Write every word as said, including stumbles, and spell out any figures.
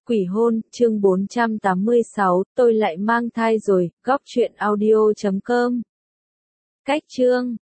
Quỷ hôn, chương bốn trăm tám mươi sáu, tôi lại mang thai rồi, góc truyện audio chấm com. Cách chương